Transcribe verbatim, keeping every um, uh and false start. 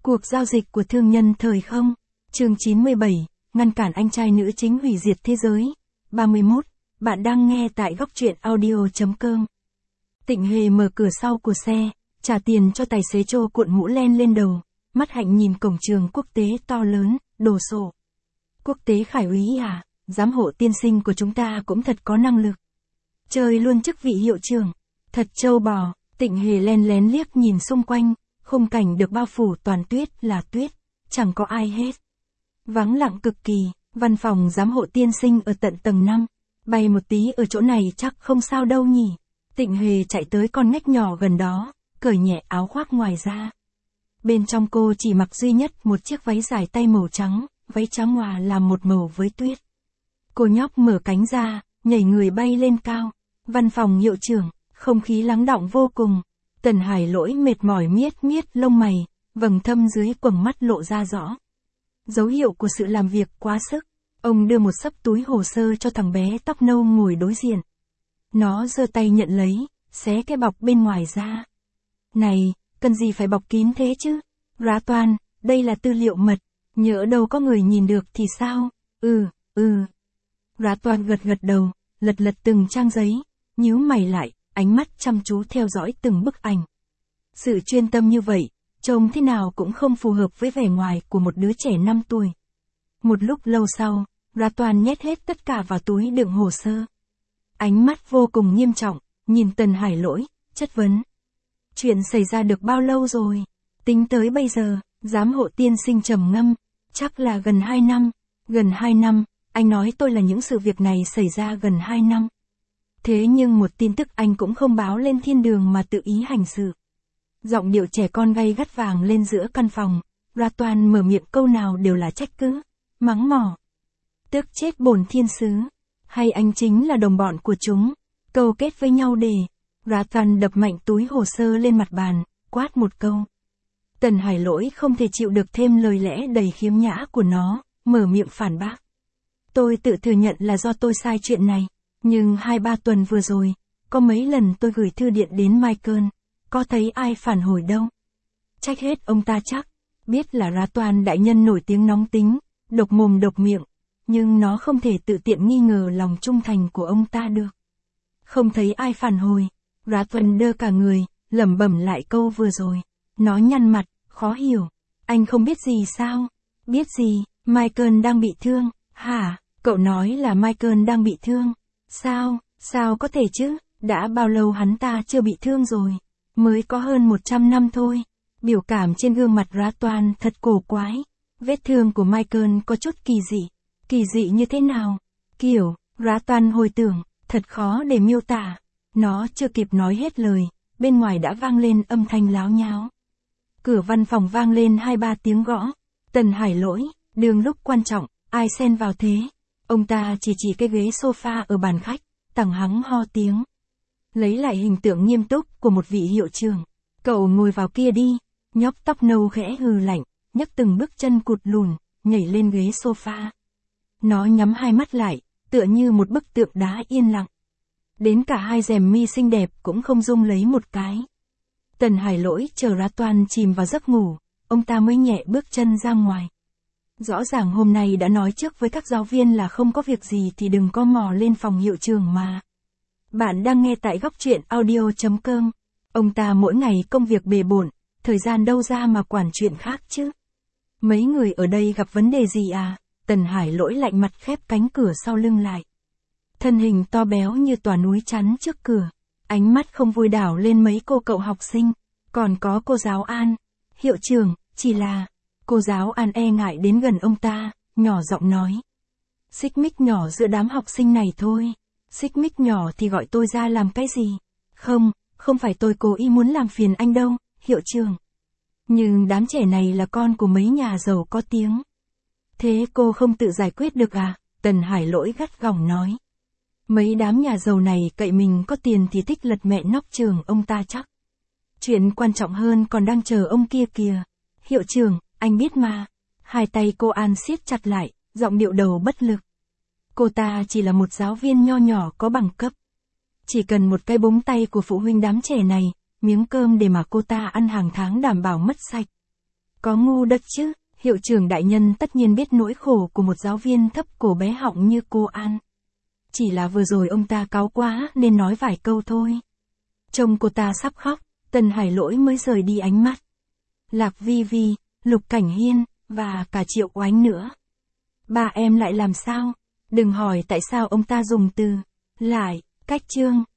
Cuộc giao dịch của thương nhân thời không. Chương chín mươi bảy, ngăn cản anh trai nữ chính hủy diệt thế giới. ba mươi mốt, bạn đang nghe tại góc truyện audio chấm com. Tịnh Hề mở cửa sau của xe, trả tiền cho tài xế Trô cuộn mũ len lên đầu, mắt hạnh nhìn cổng trường quốc tế to lớn, đồ sộ. Quốc tế Khải úy à, giám hộ tiên sinh của chúng ta cũng thật có năng lực. Chơi luôn chức vị hiệu trưởng, thật trâu bò. Tịnh Hề len lén liếc nhìn xung quanh, khung cảnh được bao phủ toàn tuyết là tuyết, chẳng có ai hết. Vắng lặng cực kỳ, văn phòng giám hộ tiên sinh ở tận tầng năm, bay một tí ở chỗ này chắc không sao đâu nhỉ. Tịnh Hề chạy tới con ngách nhỏ gần đó, cởi nhẹ áo khoác ngoài ra. Bên trong cô chỉ mặc duy nhất một chiếc váy dài tay màu trắng, váy trắng hòa làm một màu với tuyết. Cô nhóc mở cánh ra, nhảy người bay lên cao. Văn phòng hiệu trưởng, không khí lắng đọng vô cùng. Tần Hải Lỗi mệt mỏi miết miết lông mày, vầng thâm dưới quầng mắt lộ ra rõ. Dấu hiệu của sự làm việc quá sức. Ông đưa một xấp túi hồ sơ cho thằng bé tóc nâu ngồi đối diện. Nó giơ tay nhận lấy, xé cái bọc bên ngoài ra. Này, cần gì phải bọc kín thế chứ? Rá Toan, đây là tư liệu mật, nhỡ đâu có người nhìn được thì sao? Ừ, ừ. Rá Toan gật gật đầu, lật lật từng trang giấy, nhíu mày lại, ánh mắt chăm chú theo dõi từng bức ảnh. Sự chuyên tâm như vậy, trông thế nào cũng không phù hợp với vẻ ngoài của một đứa trẻ năm tuổi. Một lúc lâu sau, Rá Toan nhét hết tất cả vào túi đựng hồ sơ. Ánh mắt vô cùng nghiêm trọng, nhìn Tần Hải Lỗi, chất vấn. Chuyện xảy ra được bao lâu rồi? Tính tới bây giờ, giám hộ tiên sinh trầm ngâm, chắc là gần hai năm. Gần hai năm, anh nói tôi là những sự việc này xảy ra gần hai năm. Thế nhưng một tin tức anh cũng không báo lên thiên đường mà tự ý hành sự. Giọng điệu trẻ con gay gắt vàng lên giữa căn phòng, Rá Toan mở miệng câu nào đều là trách cứ, mắng mỏ. Tức chết bổn thiên sứ, hay anh chính là đồng bọn của chúng, câu kết với nhau để. Rá Toan đập mạnh túi hồ sơ lên mặt bàn, quát một câu. Tần Hải Lỗi không thể chịu được thêm lời lẽ đầy khiếm nhã của nó, mở miệng phản bác. Tôi tự thừa nhận là do tôi sai chuyện này, nhưng hai ba tuần vừa rồi, có mấy lần tôi gửi thư điện đến Michael, có thấy ai phản hồi đâu. Trách hết ông ta chắc, biết là Rá Toan đại nhân nổi tiếng nóng tính, độc mồm độc miệng, nhưng nó không thể tự tiện nghi ngờ lòng trung thành của ông ta được. Không thấy ai phản hồi, Rá Toan đơ cả người, lẩm bẩm lại câu vừa rồi. Nó nhăn mặt, khó hiểu. Anh không biết gì sao? Biết gì, Michael đang bị thương, hả? Cậu nói là Michael đang bị thương. Sao, sao có thể chứ? Đã bao lâu hắn ta chưa bị thương rồi? Mới có hơn một trăm năm thôi. Biểu cảm trên gương mặt Rá Toan thật cổ quái. Vết thương của Michael có chút kỳ dị. Kỳ dị như thế nào? Kiểu, Rá Toan hồi tưởng, thật khó để miêu tả. Nó chưa kịp nói hết lời, bên ngoài đã vang lên âm thanh láo nháo. Cửa văn phòng vang lên hai ba tiếng gõ. Tần Hải Lỗi, đường lúc quan trọng, ai xen vào thế? Ông ta chỉ chỉ cái ghế sofa ở bàn khách, tằng hắng ho tiếng. Lấy lại hình tượng nghiêm túc của một vị hiệu trưởng. Cậu ngồi vào kia đi. Nhóc tóc nâu khẽ hừ lạnh, nhấc từng bước chân cụt lùn, nhảy lên ghế sofa. Nó nhắm hai mắt lại, tựa như một bức tượng đá yên lặng. Đến cả hai rèm mi xinh đẹp cũng không rung lấy một cái. Tần Hải Lỗi chờ Rá Toan chìm vào giấc ngủ, ông ta mới nhẹ bước chân ra ngoài. Rõ ràng hôm nay đã nói trước với các giáo viên là không có việc gì thì đừng có mò lên phòng hiệu trưởng mà. Bạn đang nghe tại góc truyện audio chấm com. Ông ta mỗi ngày công việc bề bộn, thời gian đâu ra mà quản chuyện khác chứ. Mấy người ở đây gặp vấn đề gì à? Tần Hải Lỗi lạnh mặt khép cánh cửa sau lưng lại. Thân hình to béo như tòa núi chắn trước cửa. Ánh mắt không vui đảo lên mấy cô cậu học sinh. Còn có cô giáo An. Hiệu trưởng, chỉ là. Cô giáo An e ngại đến gần ông ta, nhỏ giọng nói. Xích mích nhỏ giữa đám học sinh này thôi. Xích mích nhỏ thì gọi tôi ra làm cái gì? Không, không phải tôi cố ý muốn làm phiền anh đâu, hiệu trưởng. Nhưng đám trẻ này là con của mấy nhà giàu có tiếng. Thế cô không tự giải quyết được à? Tần Hải Lỗi gắt gỏng nói. Mấy đám nhà giàu này cậy mình có tiền thì thích lật mẹ nóc trường ông ta chắc. Chuyện quan trọng hơn còn đang chờ ông kia kìa. Hiệu trưởng, anh biết mà. Hai tay cô An siết chặt lại, giọng điệu đầu bất lực. Cô ta chỉ là một giáo viên nho nhỏ có bằng cấp. Chỉ cần một cái búng tay của phụ huynh đám trẻ này, miếng cơm để mà cô ta ăn hàng tháng đảm bảo mất sạch. Có ngu đất chứ, hiệu trưởng đại nhân tất nhiên biết nỗi khổ của một giáo viên thấp cổ bé họng như cô An. Chỉ là vừa rồi ông ta cáu quá nên nói vài câu thôi. Trông cô ta sắp khóc, Tần Hải Lỗi mới rời đi ánh mắt. Lạc Vi Vi, Lục Cảnh Hiên, và cả Triệu Oánh nữa. Ba em lại làm sao? Đừng hỏi tại sao ông ta dùng từ lại, cách chương.